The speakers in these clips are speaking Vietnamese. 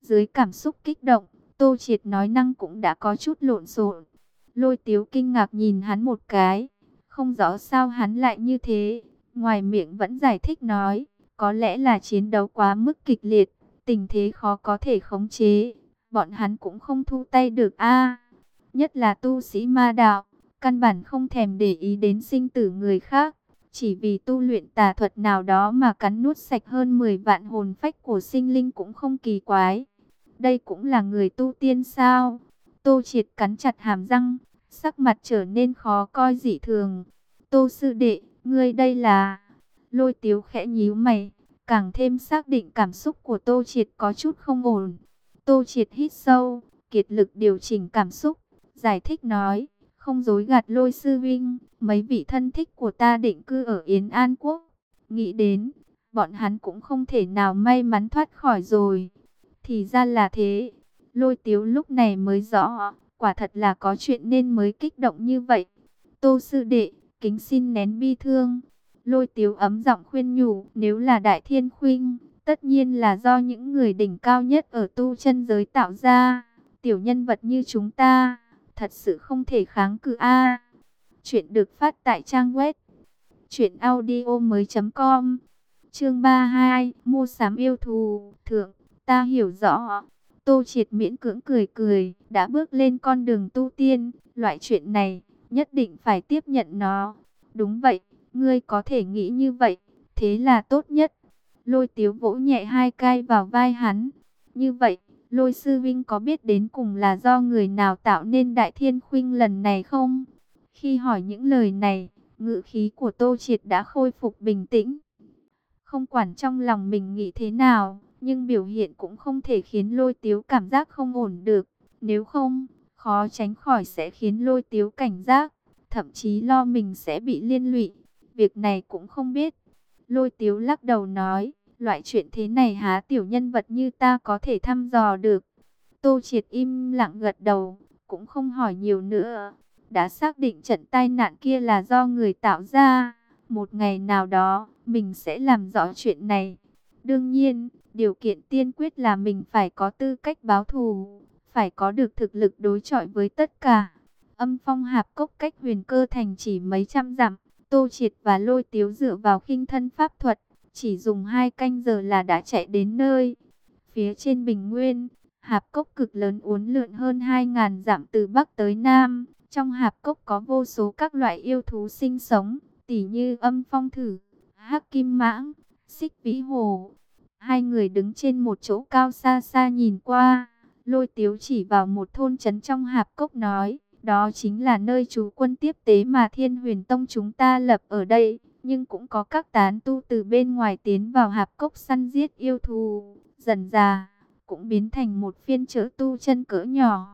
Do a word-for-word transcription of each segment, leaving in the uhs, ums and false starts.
Dưới cảm xúc kích động, Tô Triệt nói năng cũng đã có chút lộn xộn. Lôi Tiếu kinh ngạc nhìn hắn một cái, không rõ sao hắn lại như thế, ngoài miệng vẫn giải thích nói, có lẽ là chiến đấu quá mức kịch liệt, tình thế khó có thể khống chế, bọn hắn cũng không thu tay được a. Nhất là tu sĩ ma đạo, căn bản không thèm để ý đến sinh tử người khác, chỉ vì tu luyện tà thuật nào đó mà cắn nuốt sạch hơn mười vạn hồn phách của sinh linh cũng không kỳ quái. Đây cũng là người tu tiên sao? Tô Triệt cắn chặt hàm răng, sắc mặt trở nên khó coi dị thường. Tô sư đệ, ngươi đây là... Lôi Tiếu khẽ nhíu mày, càng thêm xác định cảm xúc của Tô Triệt có chút không ổn. Tô Triệt hít sâu, kiệt lực điều chỉnh cảm xúc, giải thích nói, không dối gạt Lôi sư vinh, mấy vị thân thích của ta định cư ở Yến An Quốc. Nghĩ đến, bọn hắn cũng không thể nào may mắn thoát khỏi rồi. Thì ra là thế. Lôi Tiếu lúc này mới rõ, quả thật là có chuyện nên mới kích động như vậy. Tô sư đệ, kính xin nén bi thương. Lôi Tiếu ấm giọng khuyên nhủ, nếu là Đại Thiên Khuynh, tất nhiên là do những người đỉnh cao nhất ở tu chân giới tạo ra. Tiểu nhân vật như chúng ta, thật sự không thể kháng cự a. Chuyện được phát tại trang web truyện audio mới.com. Chương ba mươi hai, mua sắm yêu thù, thượng, ta hiểu rõ. Tô Triệt miễn cưỡng cười cười, đã bước lên con đường tu tiên, loại chuyện này, nhất định phải tiếp nhận nó. Đúng vậy, ngươi có thể nghĩ như vậy, thế là tốt nhất. Lôi Tiếu vỗ nhẹ hai cái vào vai hắn. Như vậy, Lôi sư vinh có biết đến cùng là do người nào tạo nên Đại Thiên Khuynh lần này không? Khi hỏi những lời này, ngữ khí của Tô Triệt đã khôi phục bình tĩnh. Không quản trong lòng mình nghĩ thế nào, nhưng biểu hiện cũng không thể khiến Lôi Tiếu cảm giác không ổn được. Nếu không, khó tránh khỏi sẽ khiến Lôi Tiếu cảnh giác, thậm chí lo mình sẽ bị liên lụy. Việc này cũng không biết. Lôi Tiếu lắc đầu nói, loại chuyện thế này há tiểu nhân vật như ta có thể thăm dò được. Tô Triệt im lặng gật đầu, cũng không hỏi nhiều nữa. Đã xác định trận tai nạn kia là do người tạo ra. Một ngày nào đó, mình sẽ làm rõ chuyện này. Đương nhiên, điều kiện tiên quyết là mình phải có tư cách báo thù, phải có được thực lực đối chọi với tất cả. Âm Phong Hạp Cốc cách Huyền Cơ Thành chỉ mấy trăm dặm. Tô Triệt và Lôi Tiếu dựa vào khinh thân pháp thuật, chỉ dùng hai canh giờ là đã chạy đến nơi. Phía trên bình nguyên, hạp cốc cực lớn uốn lượn hơn hai ngàn dặm từ Bắc tới Nam. Trong hạp cốc có vô số các loại yêu thú sinh sống, tỉ như Âm Phong Thử, Hắc Kim Mãng, Xích Vĩ Hồ. Hai người đứng trên một chỗ cao xa xa nhìn qua. Lôi Tiếu chỉ vào một thôn trấn trong hạp cốc nói, đó chính là nơi trú quân tiếp tế mà Thiên Huyền Tông chúng ta lập ở đây. Nhưng cũng có các tán tu từ bên ngoài tiến vào hạp cốc săn giết yêu thú. Dần dà, cũng biến thành một phiên chợ tu chân cỡ nhỏ.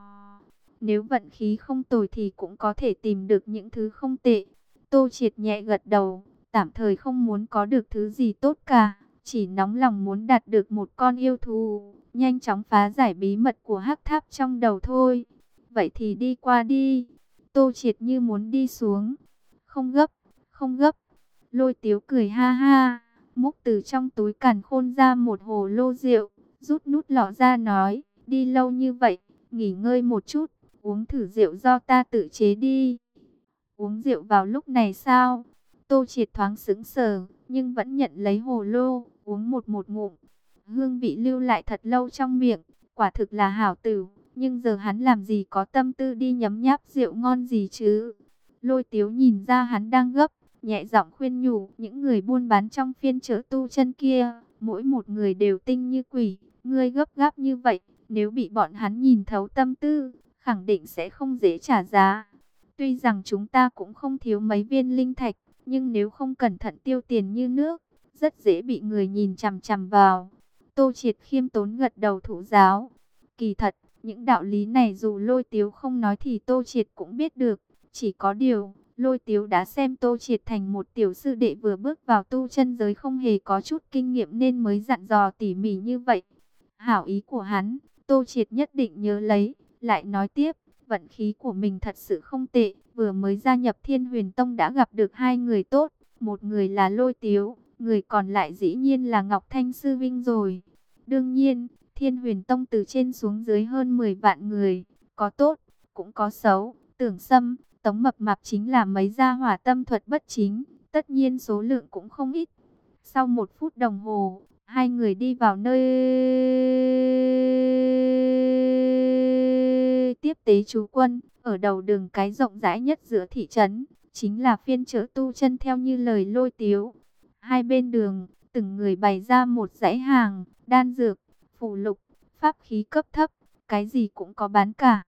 Nếu vận khí không tồi thì cũng có thể tìm được những thứ không tệ. Tô Triệt nhẹ gật đầu, tạm thời không muốn có được thứ gì tốt cả. Chỉ nóng lòng muốn đạt được một con yêu thú, nhanh chóng phá giải bí mật của hắc tháp trong đầu thôi. Vậy thì đi qua đi. Tô Triệt như muốn đi xuống. Không gấp, không gấp. Lôi Tiếu cười ha ha, múc từ trong túi càn khôn ra một hồ lô rượu, rút nút lọ ra nói, đi lâu như vậy, nghỉ ngơi một chút, uống thử rượu do ta tự chế đi. Uống rượu vào lúc này sao? Tô Triệt thoáng sững sờ, nhưng vẫn nhận lấy hồ lô, uống một một ngụm. Hương vị lưu lại thật lâu trong miệng, quả thực là hảo tử, nhưng giờ hắn làm gì có tâm tư đi nhấm nháp rượu ngon gì chứ? Lôi Tiếu nhìn ra hắn đang gấp, nhẹ giọng khuyên nhủ, những người buôn bán trong phiên chợ tu chân kia, mỗi một người đều tinh như quỷ, ngươi gấp gáp như vậy, nếu bị bọn hắn nhìn thấu tâm tư, khẳng định sẽ không dễ trả giá. Tuy rằng chúng ta cũng không thiếu mấy viên linh thạch, nhưng nếu không cẩn thận tiêu tiền như nước, rất dễ bị người nhìn chằm chằm vào. Tô Triệt khiêm tốn gật đầu thụ giáo. Kỳ thật, những đạo lý này dù Lôi Tiếu không nói thì Tô Triệt cũng biết được, chỉ có điều Lôi Tiếu đã xem Tô Triệt thành một tiểu sư đệ vừa bước vào tu chân giới không hề có chút kinh nghiệm nên mới dặn dò tỉ mỉ như vậy. Hảo ý của hắn, Tô Triệt nhất định nhớ lấy, lại nói tiếp, vận khí của mình thật sự không tệ, vừa mới gia nhập Thiên Huyền Tông đã gặp được hai người tốt, một người là Lôi Tiếu, người còn lại dĩ nhiên là Ngọc Thanh Sư Vinh rồi. Đương nhiên, Thiên Thiên Huyền Tông từ trên xuống dưới hơn mười vạn người, có tốt, cũng có xấu. Tưởng Sâm, Tống Mập Mạp chính là mấy gia hỏa tâm thuật bất chính, tất nhiên số lượng cũng không ít. Sau một phút đồng hồ, hai người đi vào nơi tiếp tế trú quân, ở đầu đường cái rộng rãi nhất giữa thị trấn, chính là phiên chợ tu chân theo như lời Lôi Tiếu. Hai bên đường, từng người bày ra một dãy hàng, đan dược, phù lục, pháp khí cấp thấp, cái gì cũng có bán cả.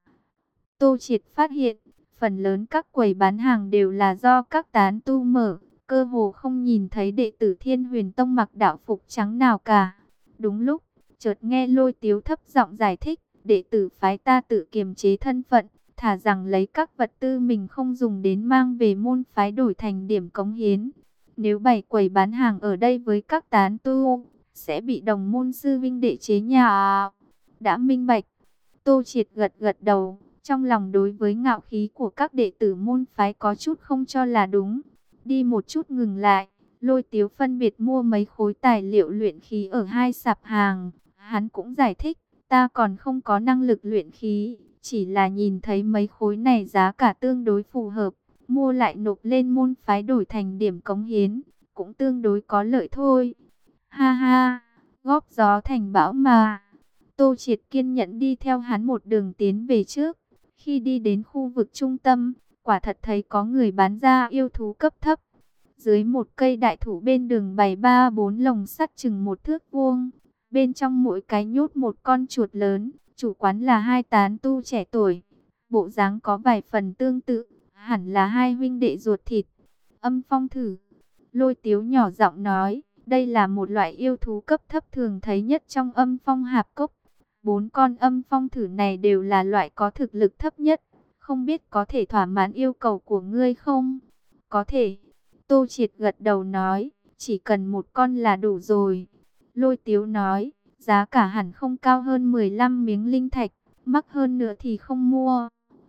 Tô Triệt phát hiện, phần lớn các quầy bán hàng đều là do các tán tu mở, cơ hồ không nhìn thấy đệ tử Thiên Huyền Tông mặc đạo phục trắng nào cả. Đúng lúc, chợt nghe Lôi Tiếu thấp giọng giải thích, đệ tử phái ta tự kiềm chế thân phận, thả rằng lấy các vật tư mình không dùng đến mang về môn phái đổi thành điểm cống hiến. Nếu bày quầy bán hàng ở đây với các tán tu, sẽ bị đồng môn sư vinh đệ chế nhà. Đã minh bạch. Tô Triệt gật gật đầu, trong lòng đối với ngạo khí của các đệ tử môn phái có chút không cho là đúng. Đi một chút ngừng lại, Lôi Tiếu phân biệt mua mấy khối tài liệu luyện khí ở hai sạp hàng. Hắn cũng giải thích, ta còn không có năng lực luyện khí, chỉ là nhìn thấy mấy khối này giá cả tương đối phù hợp, mua lại nộp lên môn phái đổi thành điểm cống hiến, cũng tương đối có lợi thôi. Ha ha, góp gió thành bão mà. Tô Triệt kiên nhẫn đi theo hắn một đường tiến về trước. Khi đi đến khu vực trung tâm, quả thật thấy có người bán ra yêu thú cấp thấp. Dưới một cây đại thụ bên đường bày ba bốn lồng sắt chừng một thước vuông, bên trong mỗi cái nhốt một con chuột lớn. Chủ quán là hai tán tu trẻ tuổi, bộ dáng có vài phần tương tự, hẳn là hai huynh đệ ruột thịt. Âm Phong thử, Lôi Tiếu nhỏ giọng nói, đây là một loại yêu thú cấp thấp thường thấy nhất trong Âm Phong hạp cốc. Bốn con Âm Phong thử này đều là loại có thực lực thấp nhất, không biết có thể thỏa mãn yêu cầu của ngươi không? Có thể. Tô Triệt gật đầu nói, chỉ cần một con là đủ rồi. Lôi Tiếu nói, giá cả hẳn không cao hơn mười lăm miếng linh thạch, mắc hơn nữa thì không mua.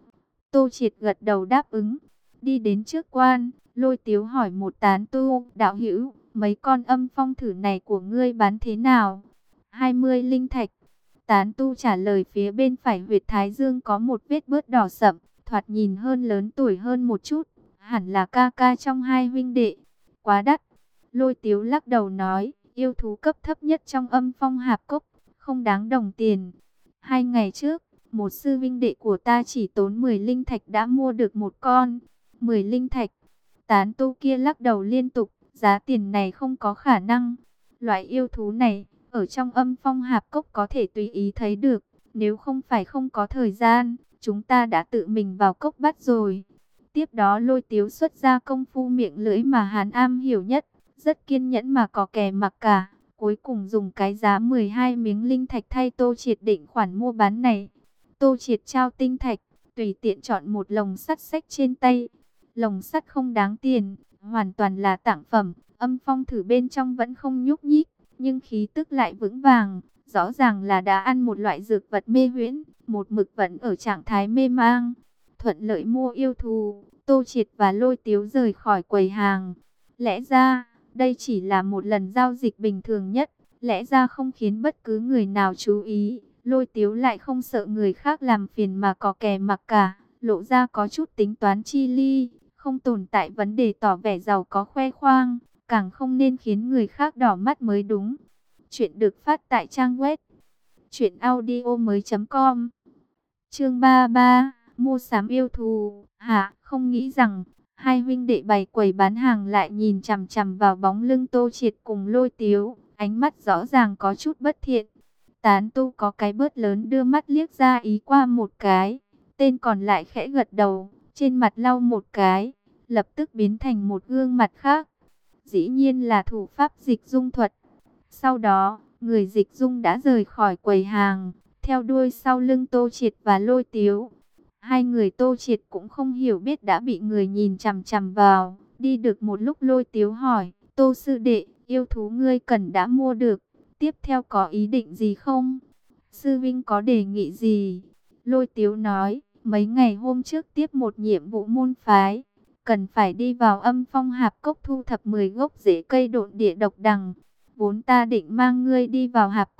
Tô Triệt gật đầu đáp ứng. Đi đến trước quan, Lôi Tiếu hỏi một tán tu, đạo hữu, mấy con Âm Phong thử này của ngươi bán thế nào? hai mươi linh thạch. Tán tu trả lời, phía bên phải huyệt thái dương có một vết bớt đỏ sậm, thoạt nhìn hơn lớn tuổi hơn một chút, hẳn là ca ca trong hai huynh đệ. Quá đắt. Lôi Tiếu lắc đầu nói, yêu thú cấp thấp nhất trong Âm Phong hạp cốc, không đáng đồng tiền. Hai ngày trước, một sư vinh đệ của ta chỉ tốn mười linh thạch đã mua được một con. mười linh thạch. Tán tu kia lắc đầu liên tục, giá tiền này không có khả năng. Loại yêu thú này, ở trong Âm Phong hạp cốc có thể tùy ý thấy được. Nếu không phải không có thời gian, chúng ta đã tự mình vào cốc bắt rồi. Tiếp đó Lôi Tiếu xuất ra công phu miệng lưỡi mà hắn am hiểu nhất, rất kiên nhẫn mà có kẻ mặc cả. Cuối cùng dùng cái giá mười hai miếng linh thạch thay Tô Triệt định khoản mua bán này. Tô Triệt trao tinh thạch, tùy tiện chọn một lồng sắt xách trên tay. Lồng sắt không đáng tiền, hoàn toàn là tặng phẩm. Âm Phong thử bên trong vẫn không nhúc nhích, nhưng khí tức lại vững vàng. Rõ ràng là đã ăn một loại dược vật mê huyễn, một mực vẫn ở trạng thái mê mang. Thuận lợi mua yêu thú, Tô Triệt và Lôi Tiếu rời khỏi quầy hàng. Lẽ ra, đây chỉ là một lần giao dịch bình thường nhất, lẽ ra không khiến bất cứ người nào chú ý. Lôi Tiếu lại không sợ người khác làm phiền mà có kè mặc cả, lộ ra có chút tính toán chi ly, không tồn tại vấn đề tỏ vẻ giàu có khoe khoang, càng không nên khiến người khác đỏ mắt mới đúng. Chuyện được phát tại trang web truyện audio mới chấm com. Chương ba mươi ba, mua sắm yêu thú. Hả, không nghĩ rằng hai huynh đệ bày quầy bán hàng lại nhìn chằm chằm vào bóng lưng Tô Triệt cùng Lôi Tiếu, ánh mắt rõ ràng có chút bất thiện. Tán tu có cái bớt lớn đưa mắt liếc ra ý qua một cái, tên còn lại khẽ gật đầu, trên mặt lau một cái, lập tức biến thành một gương mặt khác. Dĩ nhiên là thủ pháp dịch dung thuật. Sau đó, người dịch dung đã rời khỏi quầy hàng, theo đuôi sau lưng Tô Triệt và Lôi Tiếu. Hai người Tô Triệt cũng không hiểu biết đã bị người nhìn chằm chằm vào. Đi được một lúc Lôi Tiếu hỏi, Tô sư đệ, yêu thú ngươi cần đã mua được, tiếp theo có ý định gì không? Sư vinh có đề nghị gì? Lôi Tiếu nói, mấy ngày hôm trước tiếp một nhiệm vụ môn phái, cần phải đi vào Âm Phong hạp cốc thu thập mười gốc rễ cây độn địa độc đằng. Vốn ta định mang ngươi đi vào hạp cốc,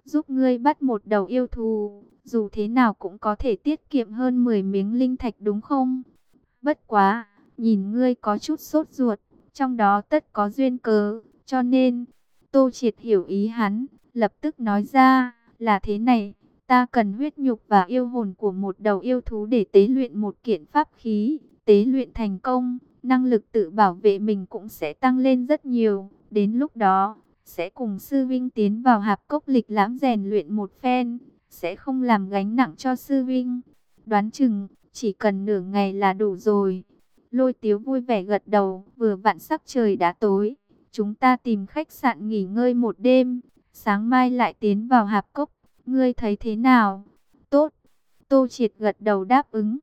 giúp ngươi bắt một đầu yêu thú, dù thế nào cũng có thể tiết kiệm hơn mười miếng linh thạch đúng không? Bất quá, nhìn ngươi có chút sốt ruột, trong đó tất có duyên cớ, cho nên, Tô Triệt hiểu ý hắn, lập tức nói ra, là thế này, ta cần huyết nhục và yêu hồn của một đầu yêu thú để tế luyện một kiện pháp khí, tế luyện thành công, năng lực tự bảo vệ mình cũng sẽ tăng lên rất nhiều, đến lúc đó, sẽ cùng sư vinh tiến vào hạp cốc lịch lãm rèn luyện một phen, sẽ không làm gánh nặng cho sư vinh. Đoán chừng, chỉ cần nửa ngày là đủ rồi. Lôi Tiếu vui vẻ gật đầu, vừa vặn sắc trời đã tối. Chúng ta tìm khách sạn nghỉ ngơi một đêm, sáng mai lại tiến vào hạp cốc. Ngươi thấy thế nào? Tốt. Tô Triệt gật đầu đáp ứng.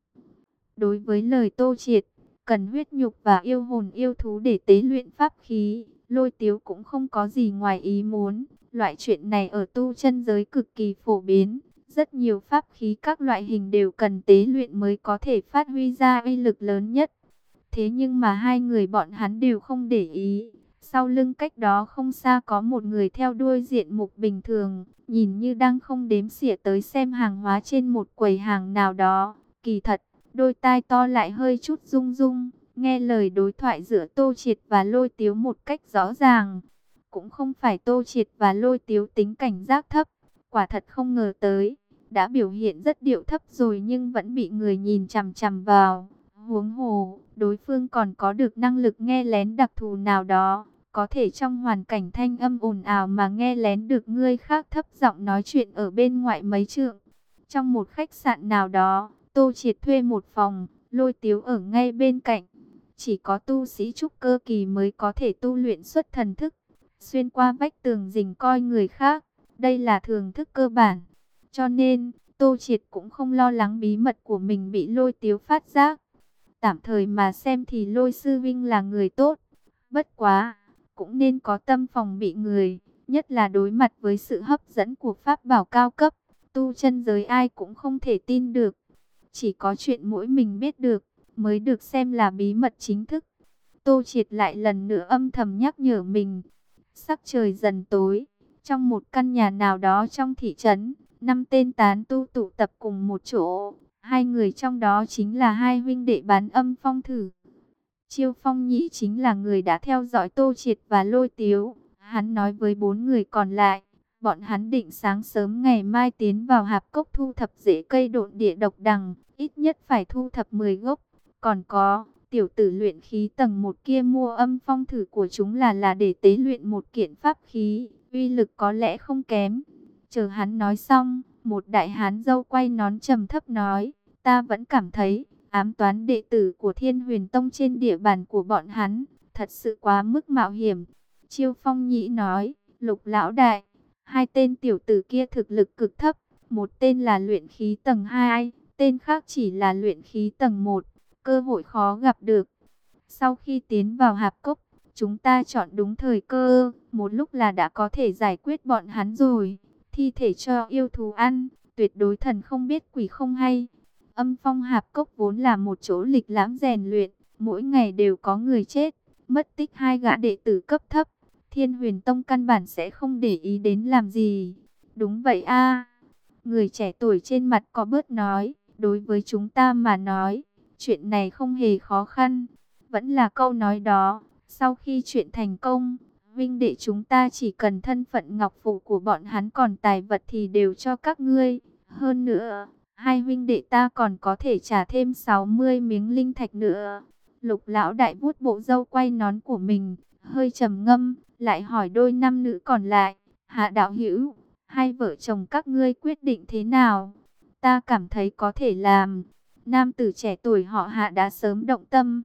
Đối với lời Tô Triệt, cần huyết nhục và yêu hồn yêu thú để tế luyện pháp khí, Lôi Tiếu cũng không có gì ngoài ý muốn. Loại chuyện này ở tu chân giới cực kỳ phổ biến. Rất nhiều pháp khí các loại hình đều cần tế luyện mới có thể phát huy ra uy lực lớn nhất. Thế nhưng mà hai người bọn hắn đều không để ý. Sau lưng cách đó không xa có một người theo đuôi diện mục bình thường, nhìn như đang không đếm xỉa tới xem hàng hóa trên một quầy hàng nào đó. Kỳ thật, đôi tai to lại hơi chút rung rung, nghe lời đối thoại giữa Tô Triệt và Lôi Tiếu một cách rõ ràng. Cũng không phải Tô Triệt và Lôi Tiếu tính cảnh giác thấp, quả thật không ngờ tới, đã biểu hiện rất điệu thấp rồi nhưng vẫn bị người nhìn chằm chằm vào. Huống hồ, đối phương còn có được năng lực nghe lén đặc thù nào đó, có thể trong hoàn cảnh thanh âm ồn ào mà nghe lén được người khác thấp giọng nói chuyện ở bên ngoài mấy trượng. Trong một khách sạn nào đó, Tô Triệt thuê một phòng, Lôi Tiếu ở ngay bên cạnh. Chỉ có tu sĩ trúc cơ kỳ mới có thể tu luyện xuất thần thức, xuyên qua vách tường rình coi người khác. Đây là thường thức cơ bản. Cho nên, Tô Triệt cũng không lo lắng bí mật của mình bị Lôi Tiếu phát giác. Tạm thời mà xem thì Lôi Sư Vinh là người tốt. Bất quá, cũng nên có tâm phòng bị người. Nhất là đối mặt với sự hấp dẫn của pháp bảo cao cấp. Tu chân giới ai cũng không thể tin được. Chỉ có chuyện mỗi mình biết được, mới được xem là bí mật chính thức. Tô Triệt lại lần nữa âm thầm nhắc nhở mình. Sắc trời dần tối. Trong một căn nhà nào đó trong thị trấn, năm tên tán tu tụ tập cùng một chỗ. Hai người trong đó chính là hai huynh đệ bán âm phong thử. Chiêu Phong Nhĩ chính là người đã theo dõi Tô Triệt và Lôi Tiếu. Hắn nói với bốn người còn lại, bọn hắn định sáng sớm ngày mai tiến vào hạp cốc thu thập rễ cây độn địa độc đằng, ít nhất phải thu thập mười gốc. Còn có, tiểu tử luyện khí tầng một kia mua âm phong thử của chúng là là để tế luyện một kiện pháp khí, uy lực có lẽ không kém. Chờ hắn nói xong, một đại hán râu quay nón trầm thấp nói, ta vẫn cảm thấy, ám toán đệ tử của Thiên Huyền Tông trên địa bàn của bọn hắn, thật sự quá mức mạo hiểm. Chiêu Phong Nhĩ nói, Lục lão đại, hai tên tiểu tử kia thực lực cực thấp, một tên là luyện khí tầng hai, tên khác chỉ là luyện khí tầng một, cơ hội khó gặp được. Sau khi tiến vào hạp cốc, chúng ta chọn đúng thời cơ, một lúc là đã có thể giải quyết bọn hắn rồi. Thi thể cho yêu thú ăn, tuyệt đối thần không biết quỷ không hay. Âm phong hạp cốc vốn là một chỗ lịch lãm rèn luyện, mỗi ngày đều có người chết, mất tích hai gã đệ tử cấp thấp. Thiên Huyền Tông căn bản sẽ không để ý đến làm gì. Đúng vậy a. Người trẻ tuổi trên mặt có bớt nói, đối với chúng ta mà nói, chuyện này không hề khó khăn. Vẫn là câu nói đó, sau khi chuyện thành công, vinh đệ chúng ta chỉ cần thân phận ngọc phụ của bọn hắn, còn tài vật thì đều cho các ngươi. Hơn nữa, hai huynh đệ ta còn có thể trả thêm sáu mươi miếng linh thạch nữa. Lục lão đại vuốt bộ râu quay nón của mình, hơi trầm ngâm, lại hỏi đôi nam nữ còn lại, Hạ đạo hữu, hai vợ chồng các ngươi quyết định thế nào? Ta cảm thấy có thể làm. Nam tử trẻ tuổi họ Hạ đã sớm động tâm.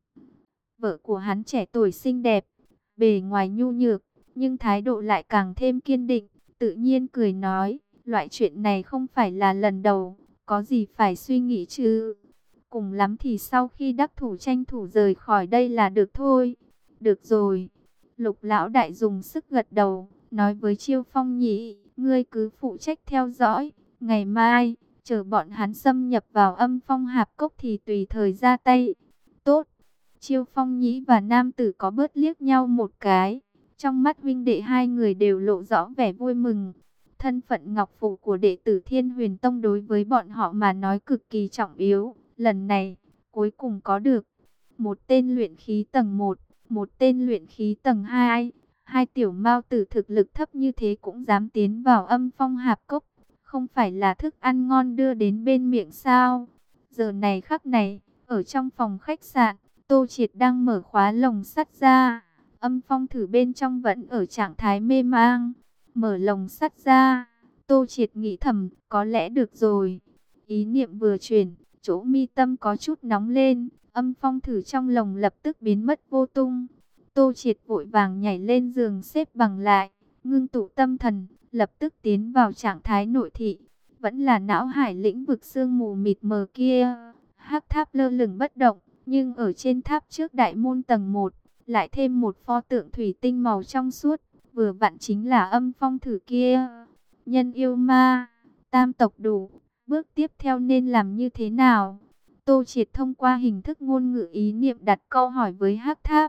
Vợ của hắn trẻ tuổi xinh đẹp, bề ngoài nhu nhược, nhưng thái độ lại càng thêm kiên định, tự nhiên cười nói, loại chuyện này không phải là lần đầu, có gì phải suy nghĩ chứ. Cùng lắm thì sau khi đắc thủ tranh thủ rời khỏi đây là được thôi. Được rồi. Lục lão đại dùng sức gật đầu, nói với Chiêu Phong Nhĩ, ngươi cứ phụ trách theo dõi, ngày mai, chờ bọn hắn xâm nhập vào âm phong hạp cốc thì tùy thời ra tay. Tốt. Chiêu Phong Nhĩ và nam tử có bớt liếc nhau một cái, trong mắt huynh đệ hai người đều lộ rõ vẻ vui mừng. Thân phận ngọc phủ của đệ tử Thiên Huyền Tông đối với bọn họ mà nói cực kỳ trọng yếu. Lần này, cuối cùng có được. Một tên luyện khí tầng một, một tên luyện khí tầng hai. Hai tiểu mao tử thực lực thấp như thế cũng dám tiến vào Âm Phong Hạp Cốc. Không phải là thức ăn ngon đưa đến bên miệng sao? Giờ này khắc này, ở trong phòng khách sạn, Tô Triệt đang mở khóa lồng sắt ra. Âm Phong thử bên trong vẫn ở trạng thái mê mang. Mở lồng sắt ra, Tô Triệt nghĩ thầm, có lẽ được rồi. Ý niệm vừa chuyển, chỗ mi tâm có chút nóng lên, Âm Phong thử trong lồng lập tức biến mất vô tung. Tô Triệt vội vàng nhảy lên giường xếp bằng lại, ngưng tụ tâm thần, lập tức tiến vào trạng thái nội thị. Vẫn là não hải lĩnh vực sương mù mịt mờ kia, hắc tháp lơ lửng bất động, nhưng ở trên tháp trước đại môn tầng một, lại thêm một pho tượng thủy tinh màu trong suốt, vừa vặn chính là Âm Phong thử kia. Nhân yêu ma, tam tộc đủ, bước tiếp theo nên làm như thế nào? Tô Triệt thông qua hình thức ngôn ngữ ý niệm đặt câu hỏi với hắc tháp.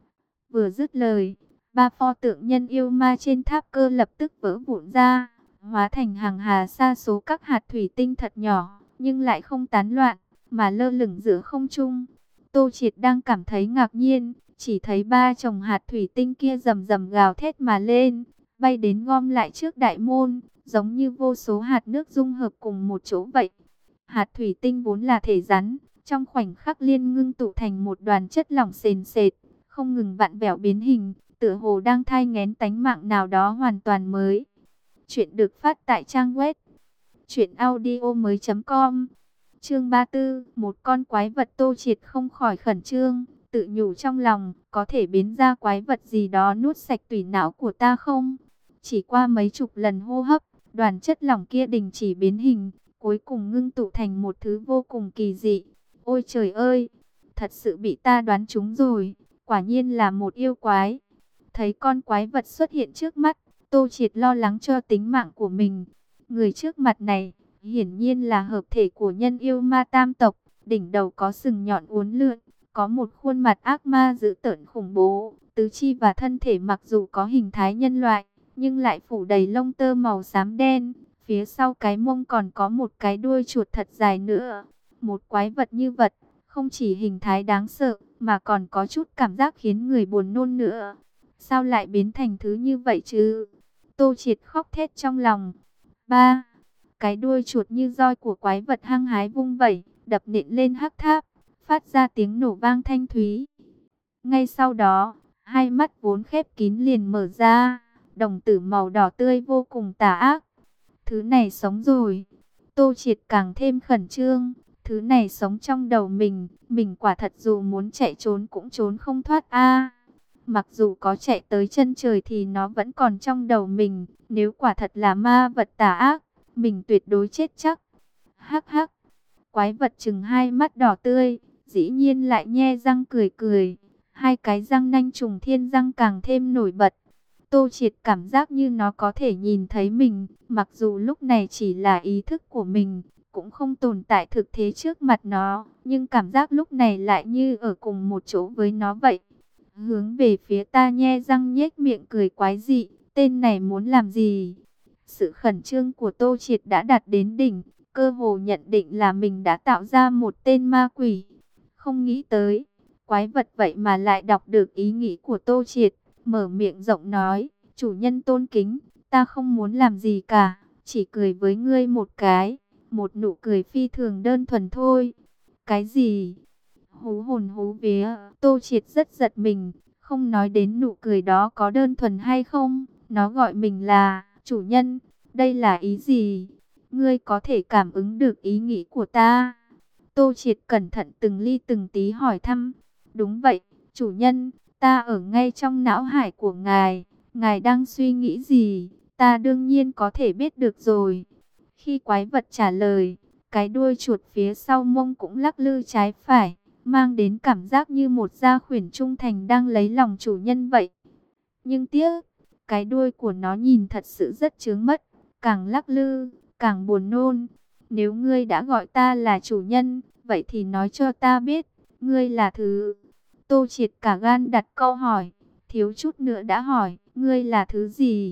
Vừa dứt lời, ba pho tượng nhân yêu ma trên tháp cơ lập tức vỡ vụn ra, hóa thành hàng hà sa số các hạt thủy tinh thật nhỏ, nhưng lại không tán loạn, mà lơ lửng giữa không trung. Tô Triệt đang cảm thấy ngạc nhiên, chỉ thấy ba chồng hạt thủy tinh kia rầm rầm gào thét mà lên, bay đến gom lại trước đại môn, giống như vô số hạt nước dung hợp cùng một chỗ vậy. Hạt thủy tinh vốn là thể rắn, trong khoảnh khắc liên ngưng tụ thành một đoàn chất lỏng sền sệt, không ngừng vặn vẹo biến hình, tựa hồ đang thai nghén tánh mạng nào đó hoàn toàn mới. Chuyện được phát tại trang web truyện audio mới chấm com. Chương ba mươi tư, một con quái vật. Tô Triệt không khỏi khẩn trương, tự nhủ trong lòng, có thể biến ra quái vật gì đó nuốt sạch tủy não của ta không? Chỉ qua mấy chục lần hô hấp, đoàn chất lỏng kia đình chỉ biến hình, cuối cùng ngưng tụ thành một thứ vô cùng kỳ dị. Ôi trời ơi, thật sự bị ta đoán trúng rồi, quả nhiên là một yêu quái. Thấy con quái vật xuất hiện trước mắt, Tô Triệt lo lắng cho tính mạng của mình. Người trước mặt này, hiển nhiên là hợp thể của nhân yêu ma tam tộc, đỉnh đầu có sừng nhọn uốn lượn, có một khuôn mặt ác ma dữ tợn khủng bố, tứ chi và thân thể mặc dù có hình thái nhân loại, nhưng lại phủ đầy lông tơ màu xám đen, phía sau cái mông còn có một cái đuôi chuột thật dài nữa. Một quái vật như vật, không chỉ hình thái đáng sợ, mà còn có chút cảm giác khiến người buồn nôn nữa. Sao lại biến thành thứ như vậy chứ? Tô Triệt khóc thét trong lòng. Ba, cái đuôi chuột như roi của quái vật hăng hái vung vẩy, đập nện lên hắc tháp, phát ra tiếng nổ vang thanh thúy. Ngay sau đó, hai mắt vốn khép kín liền mở ra, đồng tử màu đỏ tươi vô cùng tà ác. Thứ này sống rồi. Tô Triệt càng thêm khẩn trương. Thứ này sống trong đầu mình, mình quả thật dù muốn chạy trốn cũng trốn không thoát a. Mặc dù có chạy tới chân trời thì nó vẫn còn trong đầu mình. Nếu quả thật là ma vật tà ác, mình tuyệt đối chết chắc. Hắc hắc. Quái vật chừng hai mắt đỏ tươi, dĩ nhiên lại nhe răng cười cười. Hai cái răng nanh trùng thiên răng càng thêm nổi bật. Tô Triệt cảm giác như nó có thể nhìn thấy mình, mặc dù lúc này chỉ là ý thức của mình, cũng không tồn tại thực thế trước mặt nó, nhưng cảm giác lúc này lại như ở cùng một chỗ với nó vậy. Hướng về phía ta nhe răng nhếch miệng cười quái dị, tên này muốn làm gì? Sự khẩn trương của Tô Triệt đã đạt đến đỉnh, cơ hồ nhận định là mình đã tạo ra một tên ma quỷ. Không nghĩ tới, quái vật vậy mà lại đọc được ý nghĩ của Tô Triệt, mở miệng rộng nói, chủ nhân tôn kính, ta không muốn làm gì cả, chỉ cười với ngươi một cái, một nụ cười phi thường đơn thuần thôi. Cái gì? Hú hồn hú vía, Tô Triệt rất giật mình, không nói đến nụ cười đó có đơn thuần hay không, nó gọi mình là chủ nhân, đây là ý gì? Ngươi có thể cảm ứng được ý nghĩ của ta? Tô Triệt cẩn thận từng ly từng tí hỏi thăm. Đúng vậy, chủ nhân, ta ở ngay trong não hải của ngài, ngài đang suy nghĩ gì, ta đương nhiên có thể biết được rồi. Khi quái vật trả lời, cái đuôi chuột phía sau mông cũng lắc lư trái phải, mang đến cảm giác như một gia khuyển trung thành đang lấy lòng chủ nhân vậy. Nhưng tiếc, cái đuôi của nó nhìn thật sự rất chướng mắt, càng lắc lư, càng buồn nôn. Nếu ngươi đã gọi ta là chủ nhân, vậy thì nói cho ta biết, ngươi là thứ... Tô Triệt cả gan đặt câu hỏi, thiếu chút nữa đã hỏi, ngươi là thứ gì?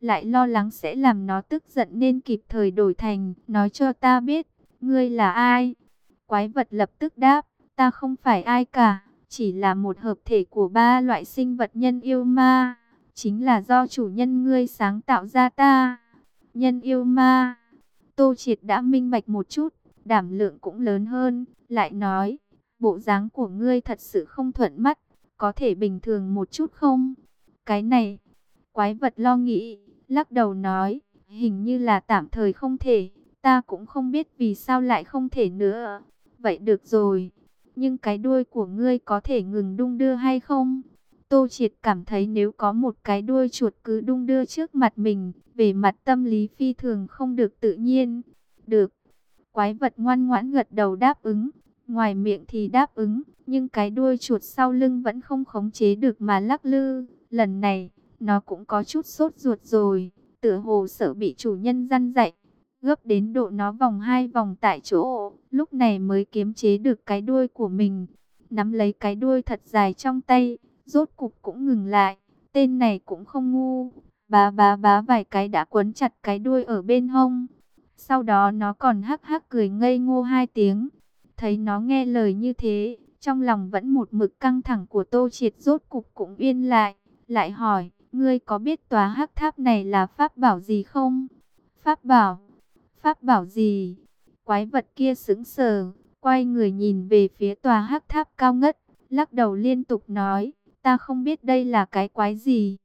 lại lo lắng sẽ làm nó tức giận nên kịp thời đổi thành, nói cho ta biết, ngươi là ai? Quái vật lập tức đáp, ta không phải ai cả, chỉ là một hợp thể của ba loại sinh vật nhân yêu ma, chính là do chủ nhân ngươi sáng tạo ra ta. Nhân yêu ma, Tô Triệt đã minh bạch một chút, đảm lượng cũng lớn hơn, lại nói, bộ dáng của ngươi thật sự không thuận mắt, có thể bình thường một chút không? Cái này, quái vật lo nghĩ, lắc đầu nói, hình như là tạm thời không thể, ta cũng không biết vì sao lại không thể nữa. Vậy được rồi, nhưng cái đuôi của ngươi có thể ngừng đung đưa hay không? Tô Triệt cảm thấy nếu có một cái đuôi chuột cứ đung đưa trước mặt mình, về mặt tâm lý phi thường không được tự nhiên. Được, quái vật ngoan ngoãn gật đầu đáp ứng, ngoài miệng thì đáp ứng, nhưng cái đuôi chuột sau lưng vẫn không khống chế được mà lắc lư. Lần này, nó cũng có chút sốt ruột rồi, tựa hồ sợ bị chủ nhân răn dạy, gấp đến độ nó vòng hai vòng tại chỗ, lúc này mới kiềm chế được cái đuôi của mình, nắm lấy cái đuôi thật dài trong tay, rốt cục cũng ngừng lại. Tên này cũng không ngu, bá bá bá vài cái đã quấn chặt cái đuôi ở bên hông. Sau đó nó còn hắc hắc cười ngây ngô hai tiếng. Thấy nó nghe lời như thế, trong lòng vẫn một mực căng thẳng của Tô Triệt rốt cục cũng yên lại, lại hỏi, ngươi có biết tòa hắc tháp này là pháp bảo gì không? Pháp bảo? Pháp bảo gì? Quái vật kia sững sờ, quay người nhìn về phía tòa hắc tháp cao ngất, lắc đầu liên tục nói, ta không biết đây là cái quái gì.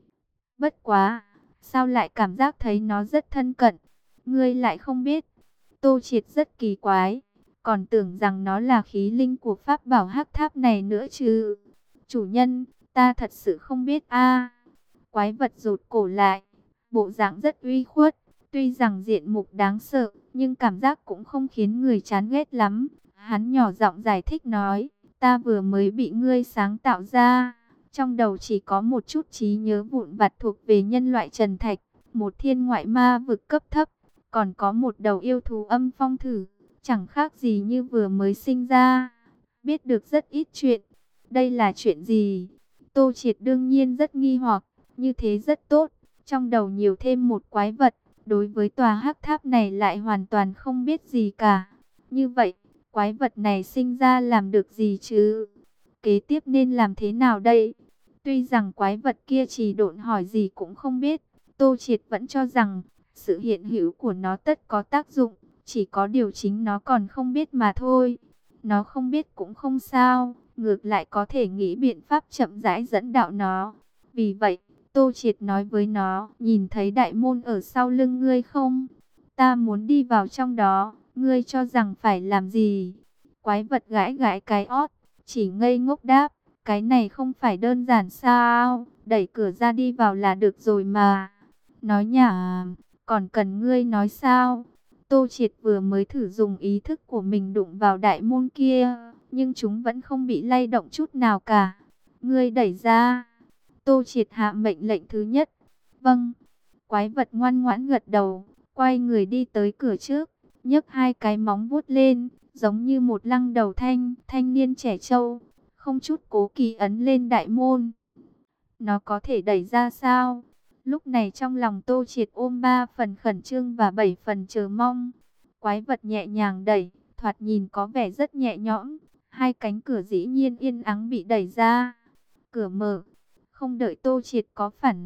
Bất quá, sao lại cảm giác thấy nó rất thân cận? Ngươi lại không biết. Tô Triệt rất kỳ quái, còn tưởng rằng nó là khí linh của pháp bảo hắc tháp này nữa chứ. Chủ nhân, ta thật sự không biết a. Quái vật rụt cổ lại, bộ dạng rất uy khuất, tuy rằng diện mục đáng sợ, nhưng cảm giác cũng không khiến người chán ghét lắm. Hắn nhỏ giọng giải thích nói, ta vừa mới bị ngươi sáng tạo ra, trong đầu chỉ có một chút trí nhớ vụn vặt thuộc về nhân loại Trần Thạch, một thiên ngoại ma vực cấp thấp, còn có một đầu yêu thú âm phong thử, chẳng khác gì như vừa mới sinh ra. Biết được rất ít chuyện. Đây là chuyện gì? Tô Triệt đương nhiên rất nghi hoặc, như thế rất tốt, trong đầu nhiều thêm một quái vật, đối với tòa hắc tháp này lại hoàn toàn không biết gì cả. Như vậy, quái vật này sinh ra làm được gì chứ? Kế tiếp nên làm thế nào đây? Tuy rằng quái vật kia chỉ độn hỏi gì cũng không biết, Tô Triệt vẫn cho rằng sự hiện hữu của nó tất có tác dụng, chỉ có điều chính nó còn không biết mà thôi. Nó không biết cũng không sao, ngược lại có thể nghĩ biện pháp chậm rãi dẫn đạo nó. Vì vậy, Tô Triệt nói với nó, nhìn thấy đại môn ở sau lưng ngươi không? Ta muốn đi vào trong đó, ngươi cho rằng phải làm gì? Quái vật gãi gãi cái ót, chỉ ngây ngốc đáp, cái này không phải đơn giản sao, đẩy cửa ra đi vào là được rồi mà. Nói nhảm, còn cần ngươi nói sao? Tô Triệt vừa mới thử dùng ý thức của mình đụng vào đại môn kia, nhưng chúng vẫn không bị lay động chút nào cả. Ngươi đẩy ra. Tô Triệt hạ mệnh lệnh thứ nhất. Vâng. Quái vật ngoan ngoãn gật đầu, quay người đi tới cửa trước, nhấc hai cái móng vuốt lên, giống như một lăng đầu thanh, thanh niên trẻ trâu, không chút cố kỵ ấn lên đại môn. Nó có thể đẩy ra sao? Lúc này trong lòng Tô Triệt ôm ba phần khẩn trương và bảy phần chờ mong. Quái vật nhẹ nhàng đẩy, thoạt nhìn có vẻ rất nhẹ nhõm. Hai cánh cửa dĩ nhiên yên ắng bị đẩy ra. Cửa mở, không đợi Tô Triệt có phản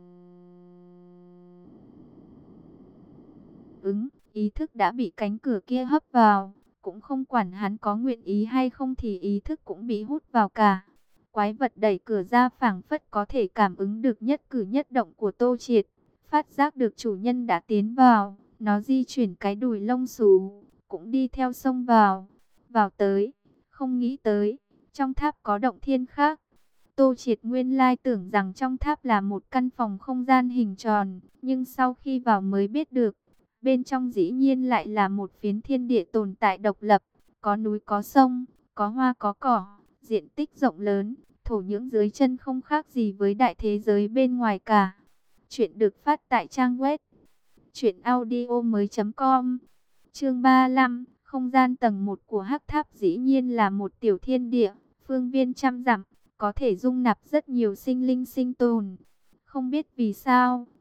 ứng, ý thức đã bị cánh cửa kia hấp vào. Cũng không quản hắn có nguyện ý hay không thì ý thức cũng bị hút vào cả. Quái vật đẩy cửa ra phảng phất có thể cảm ứng được nhất cử nhất động của Tô Triệt. Phát giác được chủ nhân đã tiến vào, nó di chuyển cái đùi lông xù, cũng đi theo xông vào. Vào tới, không nghĩ tới, trong tháp có động thiên khác. Tô Triệt nguyên lai tưởng rằng trong tháp là một căn phòng không gian hình tròn, nhưng sau khi vào mới biết được, bên trong dĩ nhiên lại là một phiến thiên địa tồn tại độc lập, có núi có sông, có hoa có cỏ, diện tích rộng lớn, thổ nhưỡng dưới chân không khác gì với đại thế giới bên ngoài cả. Chuyện được phát tại trang web truyện audio mới chấm com. Chương ba mươi lăm, không gian tầng một của hắc tháp dĩ nhiên là một tiểu thiên địa, phương viên trăm dặm, có thể dung nạp rất nhiều sinh linh sinh tồn. Không biết vì sao,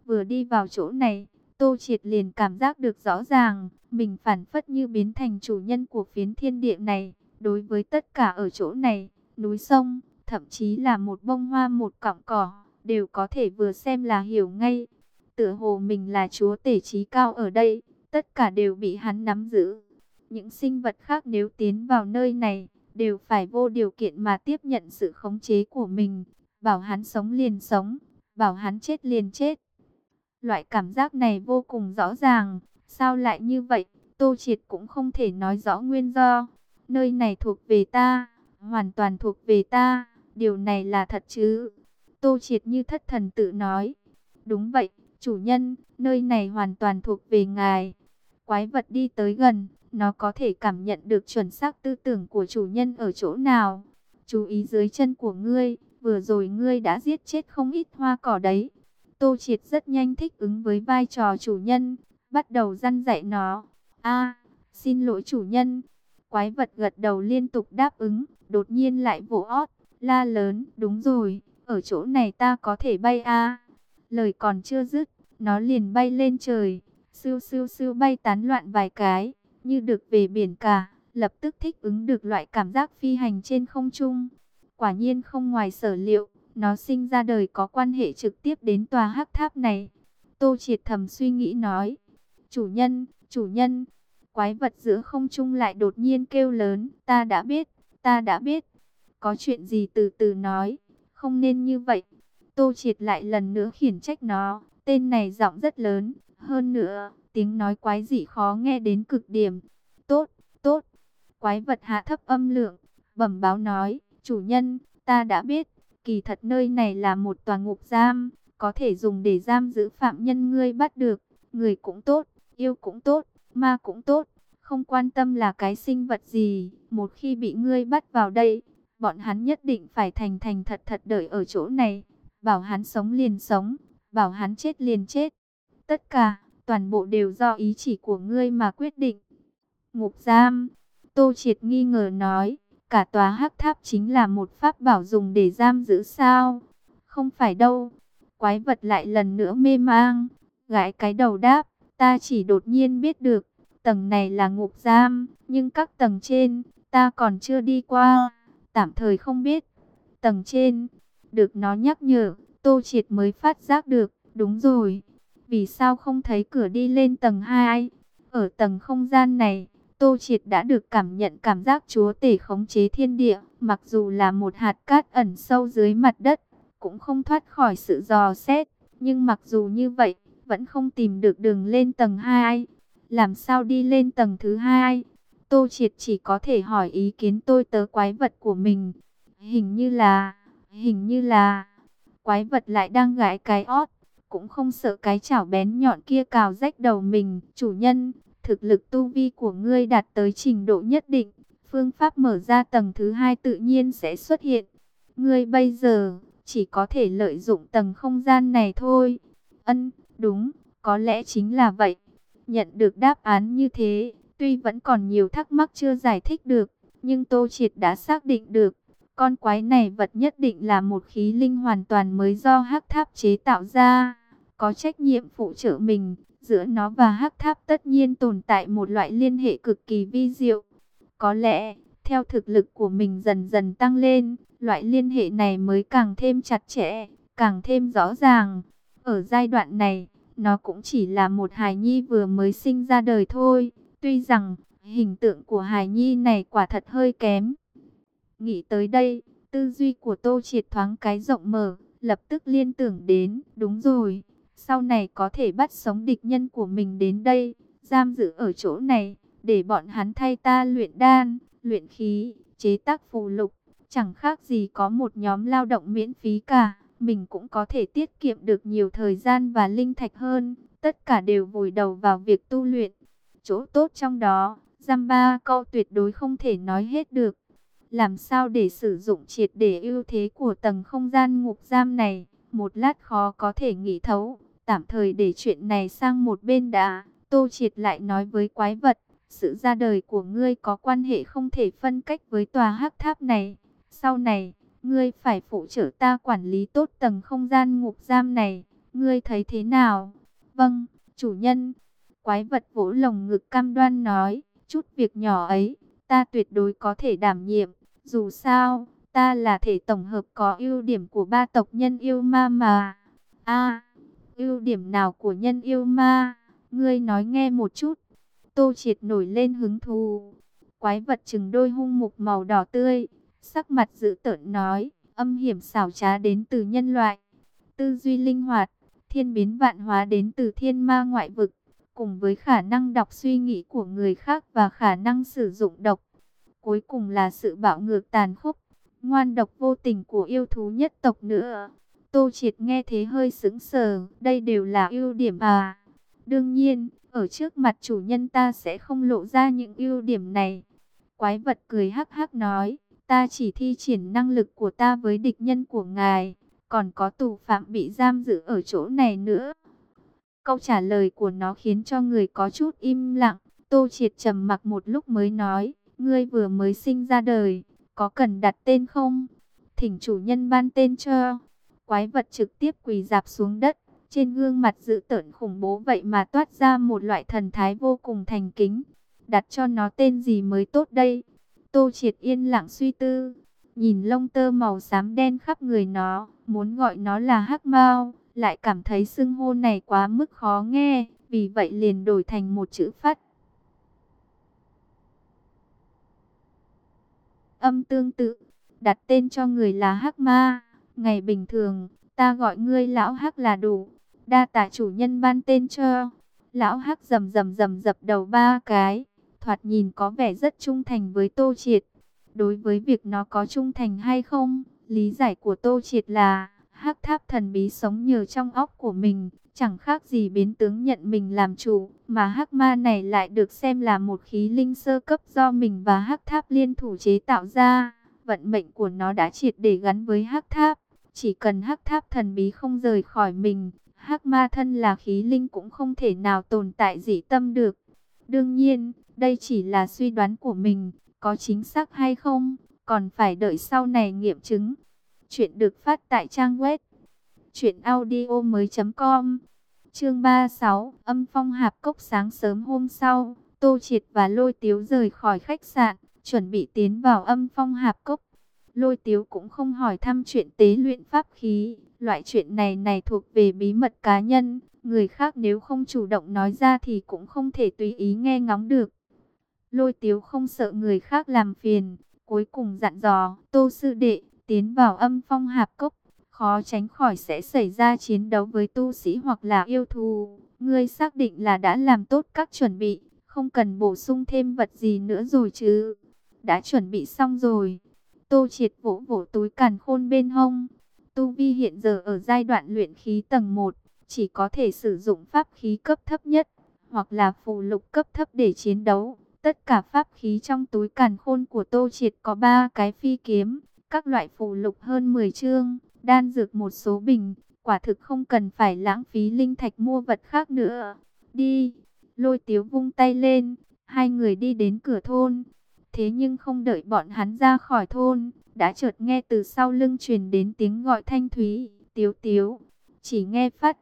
Vừa đi vào chỗ này, Tô Triệt liền cảm giác được rõ ràng, mình phảng phất như biến thành chủ nhân của phiến thiên địa này. Đối với tất cả ở chỗ này, núi sông, thậm chí là một bông hoa một cọng cỏ, đều có thể vừa xem là hiểu ngay. Tựa hồ mình là chúa tể trí cao ở đây, tất cả đều bị hắn nắm giữ. Những sinh vật khác nếu tiến vào nơi này, đều phải vô điều kiện mà tiếp nhận sự khống chế của mình. Bảo hắn sống liền sống, bảo hắn chết liền chết. Loại cảm giác này vô cùng rõ ràng. Sao lại như vậy? Tô Triệt cũng không thể nói rõ nguyên do. Nơi này thuộc về ta, hoàn toàn thuộc về ta. Điều này là thật chứ? Tô Triệt như thất thần tự nói. Đúng vậy, chủ nhân, nơi này hoàn toàn thuộc về ngài. Quái vật đi tới gần, nó có thể cảm nhận được chuẩn xác tư tưởng của chủ nhân ở chỗ nào. Chú ý dưới chân của ngươi, vừa rồi ngươi đã giết chết không ít hoa cỏ đấy. Tô Triệt rất nhanh thích ứng với vai trò chủ nhân, bắt đầu răn dạy nó. A, xin lỗi chủ nhân. Quái vật gật đầu liên tục đáp ứng, đột nhiên lại vỗ ót, la lớn, đúng rồi, ở chỗ này ta có thể bay a. Lời còn chưa dứt, nó liền bay lên trời, siêu siêu siêu bay tán loạn vài cái, như được về biển cả, lập tức thích ứng được loại cảm giác phi hành trên không trung. Quả nhiên không ngoài sở liệu, nó sinh ra đời có quan hệ trực tiếp đến tòa hắc tháp này. Tô Triệt thầm suy nghĩ nói, chủ nhân, chủ nhân. Quái vật giữa không trung lại đột nhiên kêu lớn, ta đã biết, ta đã biết. Có chuyện gì từ từ nói, không nên như vậy. Tô Triệt lại lần nữa khiển trách nó, tên này giọng rất lớn, hơn nữa, tiếng nói quái dị khó nghe đến cực điểm. Tốt, tốt. Quái vật hạ thấp âm lượng, bẩm báo nói, chủ nhân, ta đã biết, kỳ thật nơi này là một tòa ngục giam, có thể dùng để giam giữ phạm nhân ngươi bắt được, người cũng tốt, yêu cũng tốt, ma cũng tốt, không quan tâm là cái sinh vật gì, một khi bị ngươi bắt vào đây, bọn hắn nhất định phải thành thành thật thật đợi ở chỗ này, bảo hắn sống liền sống, bảo hắn chết liền chết. Tất cả, toàn bộ đều do ý chỉ của ngươi mà quyết định. Ngục giam, Tô Triệt nghi ngờ nói, cả tòa hắc tháp chính là một pháp bảo dùng để giam giữ sao? Không phải đâu. Quái vật lại lần nữa mê mang, gãi cái đầu đáp, ta chỉ đột nhiên biết được, tầng này là ngục giam, nhưng các tầng trên, ta còn chưa đi qua, tạm thời không biết. Tầng trên, được nó nhắc nhở, Tô Triệt mới phát giác được, đúng rồi, vì sao không thấy cửa đi lên tầng hai? Ở tầng không gian này, Tô Triệt đã được cảm nhận cảm giác chúa tể khống chế thiên địa, mặc dù là một hạt cát ẩn sâu dưới mặt đất, cũng không thoát khỏi sự dò xét, nhưng mặc dù như vậy, vẫn không tìm được đường lên tầng hai. Làm sao đi lên tầng thứ hai? Tô Triệt chỉ có thể hỏi ý kiến tôi tớ quái vật của mình. Hình như là, hình như là, quái vật lại đang gãi cái ót, cũng không sợ cái chảo bén nhọn kia cào rách đầu mình. Chủ nhân, thực lực tu vi của ngươi đạt tới trình độ nhất định, phương pháp mở ra tầng thứ hai tự nhiên sẽ xuất hiện. Ngươi bây giờ chỉ có thể lợi dụng tầng không gian này thôi. Ân, đúng, có lẽ chính là vậy. Nhận được đáp án như thế, tuy vẫn còn nhiều thắc mắc chưa giải thích được, nhưng Tô Triệt đã xác định được, con quái này vật nhất định là một khí linh hoàn toàn mới do hắc tháp chế tạo ra, có trách nhiệm phụ trợ mình. Giữa nó và hắc tháp tất nhiên tồn tại một loại liên hệ cực kỳ vi diệu. Có lẽ, theo thực lực của mình dần dần tăng lên, loại liên hệ này mới càng thêm chặt chẽ, càng thêm rõ ràng. Ở giai đoạn này, nó cũng chỉ là một hài nhi vừa mới sinh ra đời thôi. Tuy rằng, hình tượng của hài nhi này quả thật hơi kém. Nghĩ tới đây, tư duy của Tô Triệt thoáng cái rộng mở, lập tức liên tưởng đến, đúng rồi. Sau này có thể bắt sống địch nhân của mình đến đây, giam giữ ở chỗ này, để bọn hắn thay ta luyện đan, luyện khí, chế tác phù lục. Chẳng khác gì có một nhóm lao động miễn phí cả, mình cũng có thể tiết kiệm được nhiều thời gian và linh thạch hơn. Tất cả đều vùi đầu vào việc tu luyện. Chỗ tốt trong đó, dăm ba câu tuyệt đối không thể nói hết được. Làm sao để sử dụng triệt để ưu thế của tầng không gian ngục giam này, một lát khó có thể nghĩ thấu. Tạm thời để chuyện này sang một bên đã. Tô Triệt lại nói với quái vật, sự ra đời của ngươi có quan hệ không thể phân cách với tòa hắc tháp này. Sau này, ngươi phải phụ trợ ta quản lý tốt tầng không gian ngục giam này, ngươi thấy thế nào? Vâng, chủ nhân. Quái vật vỗ lồng ngực cam đoan nói, chút việc nhỏ ấy, ta tuyệt đối có thể đảm nhiệm. Dù sao, ta là thể tổng hợp có ưu điểm của ba tộc nhân yêu ma mà. A, ưu điểm nào của nhân yêu ma? Ngươi nói nghe một chút. Tô Triệt nổi lên hứng thú. Quái vật trừng đôi hung mục màu đỏ tươi, sắc mặt dữ tợn nói, âm hiểm xảo trá đến từ nhân loại, tư duy linh hoạt, thiên biến vạn hóa đến từ thiên ma ngoại vực, cùng với khả năng đọc suy nghĩ của người khác và khả năng sử dụng độc. Cuối cùng là sự bạo ngược tàn khốc, ngoan độc vô tình của yêu thú nhất tộc nữa. Tô Triệt nghe thế hơi sững sờ, đây đều là ưu điểm à? Đương nhiên, ở trước mặt chủ nhân ta sẽ không lộ ra những ưu điểm này. Quái vật cười hắc hắc nói, ta chỉ thi triển năng lực của ta với địch nhân của ngài, còn có tù phạm bị giam giữ ở chỗ này nữa. Câu trả lời của nó khiến cho người có chút im lặng. Tô Triệt trầm mặc một lúc mới nói, ngươi vừa mới sinh ra đời, có cần đặt tên không? Thỉnh chủ nhân ban tên cho. Quái vật trực tiếp quỳ rạp xuống đất, trên gương mặt dữ tợn khủng bố vậy mà toát ra một loại thần thái vô cùng thành kính. Đặt cho nó tên gì mới tốt đây? Tô Triệt yên lặng suy tư, nhìn lông tơ màu xám đen khắp người nó, muốn gọi nó là Hắc Mao, lại cảm thấy xưng hô này quá mức khó nghe, vì vậy liền đổi thành một chữ Phát. Âm tương tự, đặt tên cho người là Hắc Ma. Ngày bình thường, ta gọi ngươi lão Hắc là đủ. Đa tạ chủ nhân ban tên cho. Lão Hắc rầm rầm rầm dập đầu ba cái, thoạt nhìn có vẻ rất trung thành với Tô Triệt. Đối với việc nó có trung thành hay không, lý giải của Tô Triệt là Hắc Tháp thần bí sống nhờ trong óc của mình, chẳng khác gì biến tướng nhận mình làm chủ, mà Hắc Ma này lại được xem là một khí linh sơ cấp do mình và Hắc Tháp liên thủ chế tạo ra. Vận mệnh của nó đã triệt để gắn với Hắc Tháp, chỉ cần Hắc Tháp thần bí không rời khỏi mình, Hắc Ma thân là khí linh cũng không thể nào tồn tại dị tâm được. Đương nhiên, đây chỉ là suy đoán của mình, có chính xác hay không, còn phải đợi sau này nghiệm chứng. Chuyện được phát tại trang web truyện audio mới chấm com. Chương ba mươi sáu, Âm Phong Hạp Cốc. Sáng sớm hôm sau, Tô Triệt và Lôi Tiếu rời khỏi khách sạn, chuẩn bị tiến vào Âm Phong Hạp Cốc. Lôi Tiếu cũng không hỏi thăm chuyện tế luyện pháp khí, loại chuyện này này thuộc về bí mật cá nhân, người khác nếu không chủ động nói ra thì cũng không thể tùy ý nghe ngóng được. Lôi Tiếu không sợ người khác làm phiền, cuối cùng dặn dò, Tô sư đệ, tiến vào Âm Phong Hạp Cốc, khó tránh khỏi sẽ xảy ra chiến đấu với tu sĩ hoặc là yêu thú. Ngươi xác định là đã làm tốt các chuẩn bị, không cần bổ sung thêm vật gì nữa rồi chứ? Đã chuẩn bị xong rồi. Tô Triệt vỗ vỗ túi càn khôn bên hông. Tu vi hiện giờ ở giai đoạn luyện khí tầng một, chỉ có thể sử dụng pháp khí cấp thấp nhất, hoặc là phù lục cấp thấp để chiến đấu. Tất cả pháp khí trong túi càn khôn của Tô Triệt có ba cái phi kiếm, các loại phù lục hơn mười chương, đan dược một số bình, quả thực không cần phải lãng phí linh thạch mua vật khác nữa. Đi, Lôi Tiếu vung tay lên, hai người đi đến cửa thôn. Thế nhưng không đợi bọn hắn ra khỏi thôn, đã chợt nghe từ sau lưng truyền đến tiếng gọi thanh thúy, Tiếu Tiếu, chỉ nghe phát.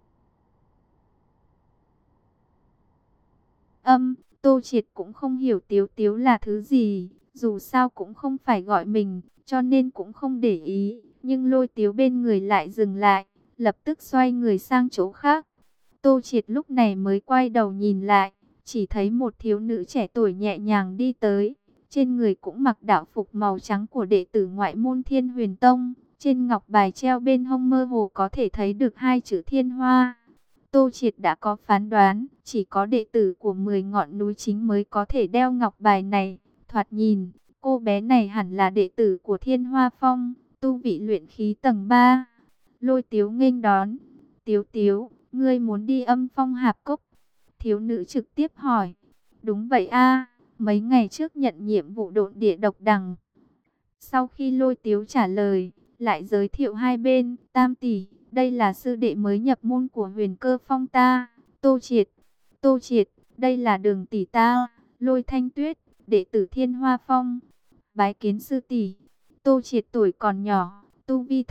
Âm, Tô Triệt cũng không hiểu Tiếu Tiếu là thứ gì, dù sao cũng không phải gọi mình, cho nên cũng không để ý, nhưng Lôi Tiếu bên người lại dừng lại, lập tức xoay người sang chỗ khác. Tô Triệt lúc này mới quay đầu nhìn lại, chỉ thấy một thiếu nữ trẻ tuổi nhẹ nhàng đi tới. Trên người cũng mặc đạo phục màu trắng của đệ tử ngoại môn Thiên Huyền Tông. Trên ngọc bài treo bên hông mơ hồ có thể thấy được hai chữ Thiên Hoa. Tô Triệt đã có phán đoán, chỉ có đệ tử của mười ngọn núi chính mới có thể đeo ngọc bài này. Thoạt nhìn, cô bé này hẳn là đệ tử của Thiên Hoa Phong, tu vị luyện khí tầng ba. Lôi Tiếu nghênh đón. Tiếu Tiếu, ngươi muốn đi Âm Phong Hạp Cốc? Thiếu nữ trực tiếp hỏi. Đúng vậy a, mấy ngày trước nhận nhiệm vụ độn địa độc đằng. Sau khi Lôi Tiếu trả lời, lại giới thiệu hai bên. Tam tỷ, đây là sư đệ mới nhập môn của Huyền Cơ Phong ta. Tô Triệt, Tô Triệt, đây là Đường tỷ ta, Lôi Thanh Tuyết, đệ tử Thiên Hoa Phong. Bái kiến sư tỷ. Tô Triệt tuổi còn nhỏ, tu vi thấp,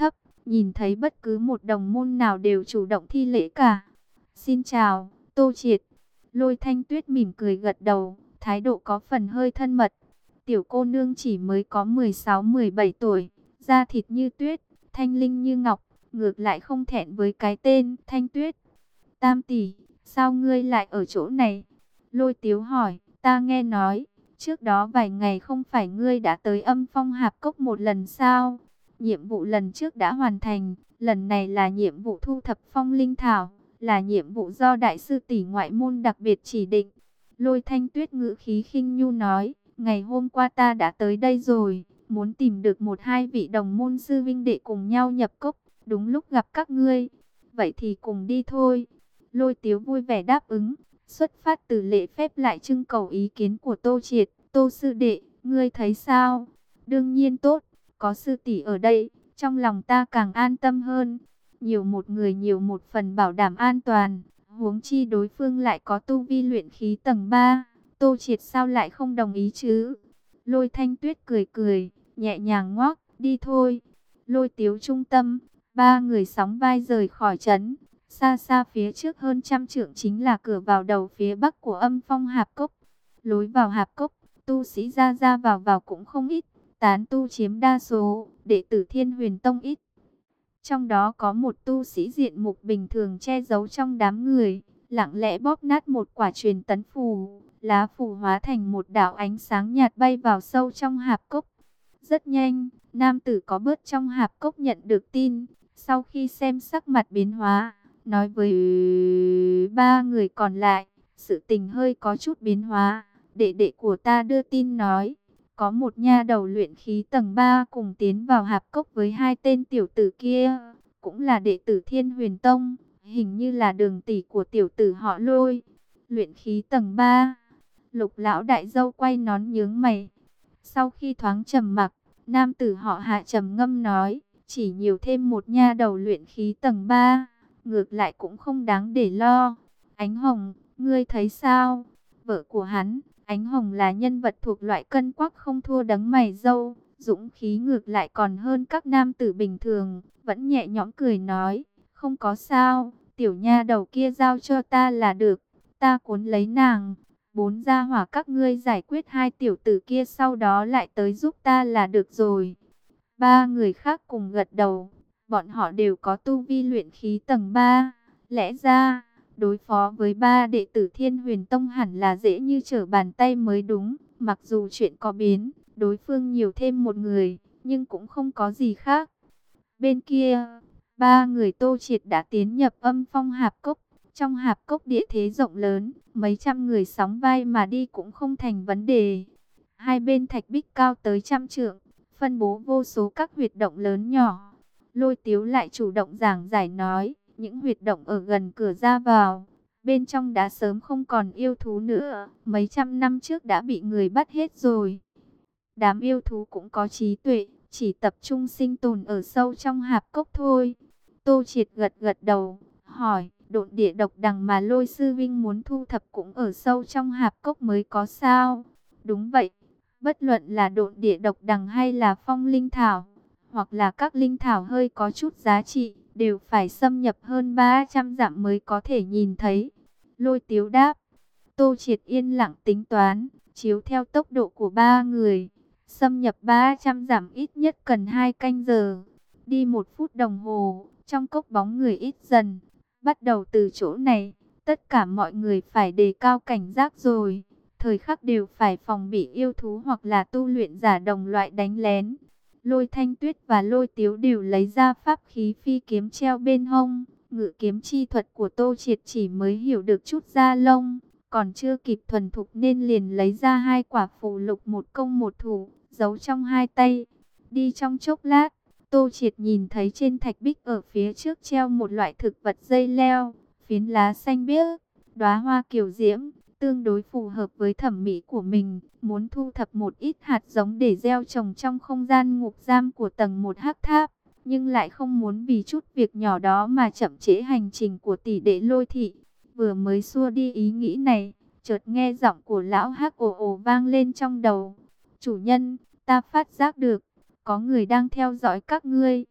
nhìn thấy bất cứ một đồng môn nào đều chủ động thi lễ cả. Xin chào, Tô Triệt. Lôi Thanh Tuyết mỉm cười gật đầu, thái độ có phần hơi thân mật. Tiểu cô nương chỉ mới có mười sáu mười bảy tuổi, da thịt như tuyết, thanh linh như ngọc, ngược lại không thẹn với cái tên Thanh Tuyết. Tam tỷ, sao ngươi lại ở chỗ này? Lôi Tiếu hỏi, ta nghe nói, trước đó vài ngày không phải ngươi đã tới Âm Phong Hạp Cốc một lần sao? Nhiệm vụ lần trước đã hoàn thành, lần này là nhiệm vụ thu thập phong linh thảo, là nhiệm vụ do đại sư tỷ ngoại môn đặc biệt chỉ định. Lôi Thanh Tuyết ngữ khí khinh nhu nói, ngày hôm qua ta đã tới đây rồi, muốn tìm được một hai vị đồng môn sư vinh đệ cùng nhau nhập cốc, đúng lúc gặp các ngươi. Vậy thì cùng đi thôi. Lôi Tiếu vui vẻ đáp ứng, xuất phát từ lễ phép lại trưng cầu ý kiến của Tô Triệt. Tô sư đệ, ngươi thấy sao? Đương nhiên tốt, có sư tỷ ở đây, trong lòng ta càng an tâm hơn. Nhiều một người nhiều một phần bảo đảm an toàn, huống chi đối phương lại có tu vi luyện khí tầng ba. Tô Triệt sao lại không đồng ý chứ? Lôi Thanh Tuyết cười cười, nhẹ nhàng ngoắc, đi thôi. Lôi Tiếu trung tâm, ba người sóng vai rời khỏi trấn. Xa xa phía trước hơn trăm trượng chính là cửa vào đầu phía bắc của Âm Phong Hạp Cốc. Lối vào Hạp Cốc, tu sĩ ra ra vào vào cũng không ít, tán tu chiếm đa số, đệ tử Thiên Huyền Tông ít. Trong đó có một tu sĩ diện mục bình thường che giấu trong đám người, lặng lẽ bóp nát một quả truyền tấn phù, lá phù hóa thành một đạo ánh sáng nhạt bay vào sâu trong hạp cốc. Rất nhanh, nam tử có bớt trong hạp cốc nhận được tin, sau khi xem sắc mặt biến hóa, nói với ba người còn lại, sự tình hơi có chút biến hóa. Đệ đệ của ta đưa tin nói, có một nha đầu luyện khí tầng ba cùng tiến vào hạp cốc với hai tên tiểu tử kia, cũng là đệ tử Thiên Huyền Tông, hình như là đường tỷ của tiểu tử họ Lôi. Luyện khí tầng ba. Lục lão đại dâu quay nón nhướng mày. Sau khi thoáng trầm mặc, nam tử họ Hạ trầm ngâm nói, chỉ nhiều thêm một nha đầu luyện khí tầng ba, ngược lại cũng không đáng để lo. Ánh Hồng, ngươi thấy sao? Vợ của hắn, Ánh Hồng là nhân vật thuộc loại cân quắc không thua đấng mày râu, dũng khí ngược lại còn hơn các nam tử bình thường, vẫn nhẹ nhõm cười nói, không có sao, tiểu nha đầu kia giao cho ta là được, ta cuốn lấy nàng. Bốn gia hỏa các ngươi giải quyết hai tiểu tử kia, sau đó lại tới giúp ta là được rồi. Ba người khác cùng gật đầu, bọn họ đều có tu vi luyện khí tầng ba, lẽ ra đối phó với ba đệ tử Thiên Huyền Tông hẳn là dễ như trở bàn tay mới đúng. Mặc dù chuyện có biến, đối phương nhiều thêm một người, nhưng cũng không có gì khác. Bên kia, ba người Tô Triệt đã tiến nhập Âm Phong Hạp Cốc. Trong hạp cốc địa thế rộng lớn, mấy trăm người sóng vai mà đi cũng không thành vấn đề. Hai bên thạch bích cao tới trăm trượng, phân bố vô số các huyệt động lớn nhỏ. Lôi Tiếu lại chủ động giảng giải nói, những huyệt động ở gần cửa ra vào, bên trong đã sớm không còn yêu thú nữa, mấy trăm năm trước đã bị người bắt hết rồi. Đám yêu thú cũng có trí tuệ, chỉ tập trung sinh tồn ở sâu trong hạp cốc thôi. Tô Triệt gật gật đầu, hỏi, độn địa độc đằng mà Lôi sư vinh muốn thu thập cũng ở sâu trong hạp cốc mới có sao? Đúng vậy, bất luận là độn địa độc đằng hay là phong linh thảo, hoặc là các linh thảo hơi có chút giá trị, đều phải xâm nhập hơn ba trăm dặm mới có thể nhìn thấy. Lôi Tiếu đáp. Tô Triệt yên lặng tính toán, chiếu theo tốc độ của ba người, xâm nhập ba trăm dặm ít nhất cần hai canh giờ. Đi một phút đồng hồ, trong cốc bóng người ít dần. Bắt đầu từ chỗ này, tất cả mọi người phải đề cao cảnh giác rồi. Thời khắc đều phải phòng bị yêu thú hoặc là tu luyện giả đồng loại đánh lén. Lôi Thanh Tuyết và Lôi Tiếu đều lấy ra pháp khí phi kiếm treo bên hông. Ngự kiếm chi thuật của Tô Triệt chỉ mới hiểu được chút da lông, còn chưa kịp thuần thục nên liền lấy ra hai quả phù lục một công một thủ, giấu trong hai tay. Đi trong chốc lát, Tô Triệt nhìn thấy trên thạch bích ở phía trước treo một loại thực vật dây leo, phiến lá xanh biếc, đóa hoa kiều diễm, tương đối phù hợp với thẩm mỹ của mình, muốn thu thập một ít hạt giống để gieo trồng trong không gian ngục giam của tầng một hắc tháp, nhưng lại không muốn vì chút việc nhỏ đó mà chậm trễ hành trình của tỷ đệ Lôi thị. Vừa mới xua đi ý nghĩ này, chợt nghe giọng của lão hắc ồ ồ vang lên trong đầu. Chủ nhân, ta phát giác được, có người đang theo dõi các ngươi.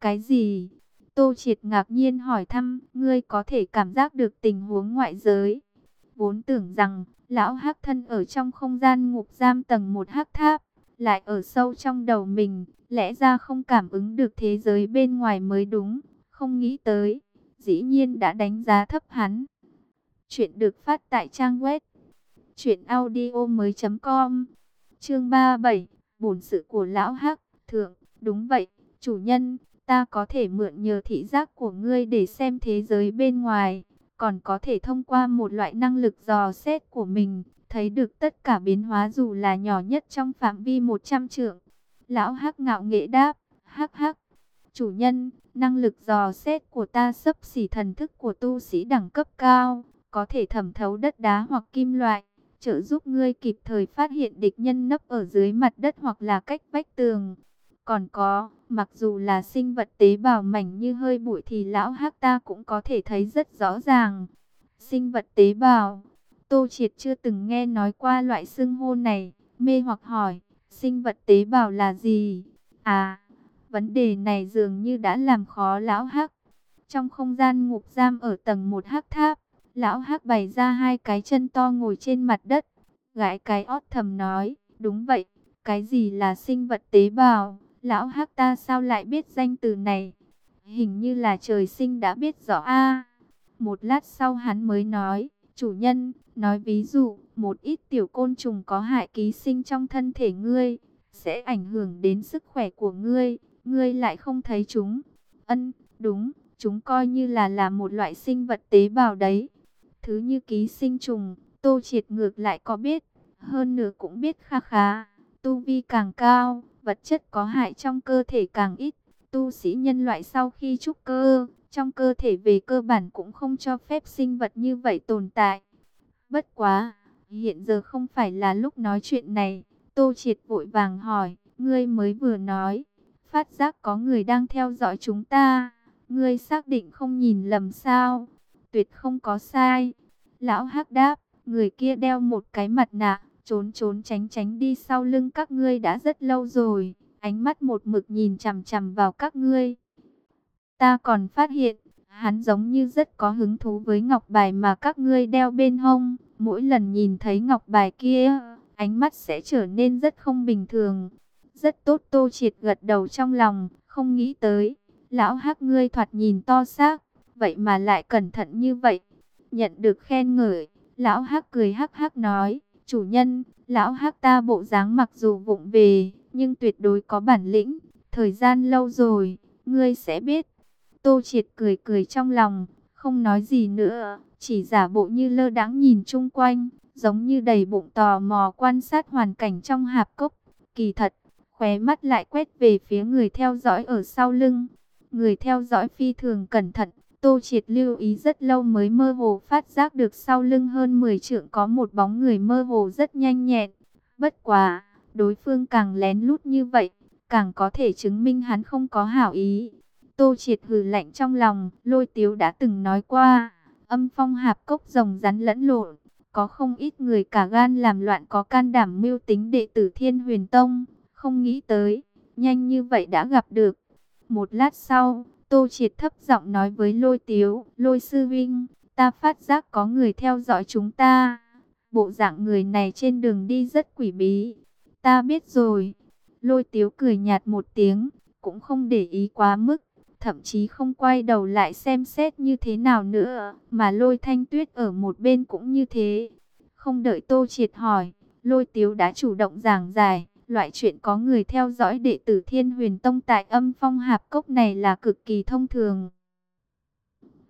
Cái gì? Tô Triệt ngạc nhiên hỏi thăm, ngươi có thể cảm giác được tình huống ngoại giới. Vốn tưởng rằng, lão hắc thân ở trong không gian ngục giam tầng một hắc tháp, lại ở sâu trong đầu mình, lẽ ra không cảm ứng được thế giới bên ngoài mới đúng, không nghĩ tới, dĩ nhiên đã đánh giá thấp hắn. Chuyện được phát tại trang web truyện audio mới chấm com. Chương ba mươi bảy, bổn sự của lão hắc. Thượng, đúng vậy, chủ nhân, ta có thể mượn nhờ thị giác của ngươi để xem thế giới bên ngoài, còn có thể thông qua một loại năng lực dò xét của mình, thấy được tất cả biến hóa dù là nhỏ nhất trong phạm vi một trăm trượng. Lão hắc ngạo nghễ đáp, hắc hắc, chủ nhân, năng lực dò xét của ta xấp xỉ thần thức của tu sĩ đẳng cấp cao, có thể thẩm thấu đất đá hoặc kim loại, trợ giúp ngươi kịp thời phát hiện địch nhân nấp ở dưới mặt đất hoặc là cách vách tường. Còn có, mặc dù là sinh vật tế bào mảnh như hơi bụi thì lão hắc ta cũng có thể thấy rất rõ ràng. Sinh vật tế bào, Tô Triệt chưa từng nghe nói qua loại xưng hô này, mê hoặc hỏi, sinh vật tế bào là gì? À, vấn đề này dường như đã làm khó lão hắc. Trong không gian ngục giam ở tầng một hắc tháp, lão hắc bày ra hai cái chân to ngồi trên mặt đất, gãi cái ót thầm nói, đúng vậy, cái gì là sinh vật tế bào? Lão hắc ta sao lại biết danh từ này? Hình như là trời sinh đã biết rõ a. Một lát sau hắn mới nói, chủ nhân, nói ví dụ, một ít tiểu côn trùng có hại ký sinh trong thân thể ngươi, sẽ ảnh hưởng đến sức khỏe của ngươi, ngươi lại không thấy chúng. Ân, đúng, chúng coi như là là một loại sinh vật tế bào đấy. Thứ như ký sinh trùng, Tô Triệt ngược lại có biết, hơn nữa cũng biết kha khá. Tu vi càng cao, vật chất có hại trong cơ thể càng ít. Tu sĩ nhân loại sau khi trúc cơ, trong cơ thể về cơ bản cũng không cho phép sinh vật như vậy tồn tại. Bất quá, hiện giờ không phải là lúc nói chuyện này. Tô Triệt vội vàng hỏi, ngươi mới vừa nói, phát giác có người đang theo dõi chúng ta. Ngươi xác định không nhìn lầm sao? Tuyệt không có sai. Lão hắc đáp, người kia đeo một cái mặt nạ, trốn trốn tránh tránh đi sau lưng các ngươi đã rất lâu rồi, ánh mắt một mực nhìn chằm chằm vào các ngươi. Ta còn phát hiện, hắn giống như rất có hứng thú với ngọc bài mà các ngươi đeo bên hông, mỗi lần nhìn thấy ngọc bài kia, ánh mắt sẽ trở nên rất không bình thường. Rất tốt. Tô Triệt gật đầu trong lòng, không nghĩ tới, lão hắc ngươi thoạt nhìn to xác, vậy mà lại cẩn thận như vậy. Nhận được khen ngợi, lão hắc cười hắc hắc nói, chủ nhân, lão hắc ta bộ dáng mặc dù vụng về, nhưng tuyệt đối có bản lĩnh, thời gian lâu rồi, ngươi sẽ biết. Tô Triệt cười cười trong lòng, không nói gì nữa, chỉ giả bộ như lơ đãng nhìn chung quanh, giống như đầy bụng tò mò quan sát hoàn cảnh trong hạp cốc. Kỳ thật, khóe mắt lại quét về phía người theo dõi ở sau lưng. Người theo dõi phi thường cẩn thận, Tô Triệt lưu ý rất lâu mới mơ hồ phát giác được sau lưng hơn mười trượng có một bóng người mơ hồ rất nhanh nhẹn. Bất quá, đối phương càng lén lút như vậy, càng có thể chứng minh hắn không có hảo ý. Tô Triệt hừ lạnh trong lòng, Lôi Tiếu đã từng nói qua, âm phong hạp cốc rồng rắn lẫn lộn, có không ít người cả gan làm loạn có can đảm mưu tính đệ tử Thiên Huyền Tông, không nghĩ tới, nhanh như vậy đã gặp được. Một lát sau, Tô Triệt thấp giọng nói với Lôi Tiếu, Lôi sư huynh, ta phát giác có người theo dõi chúng ta. Bộ dạng người này trên đường đi rất quỷ bí. Ta biết rồi. Lôi Tiếu cười nhạt một tiếng, cũng không để ý quá mức, thậm chí không quay đầu lại xem xét như thế nào nữa, mà Lôi Thanh Tuyết ở một bên cũng như thế. Không đợi Tô Triệt hỏi, Lôi Tiếu đã chủ động giảng giải. Loại chuyện có người theo dõi đệ tử Thiên Huyền Tông tại âm phong hạp cốc này là cực kỳ thông thường.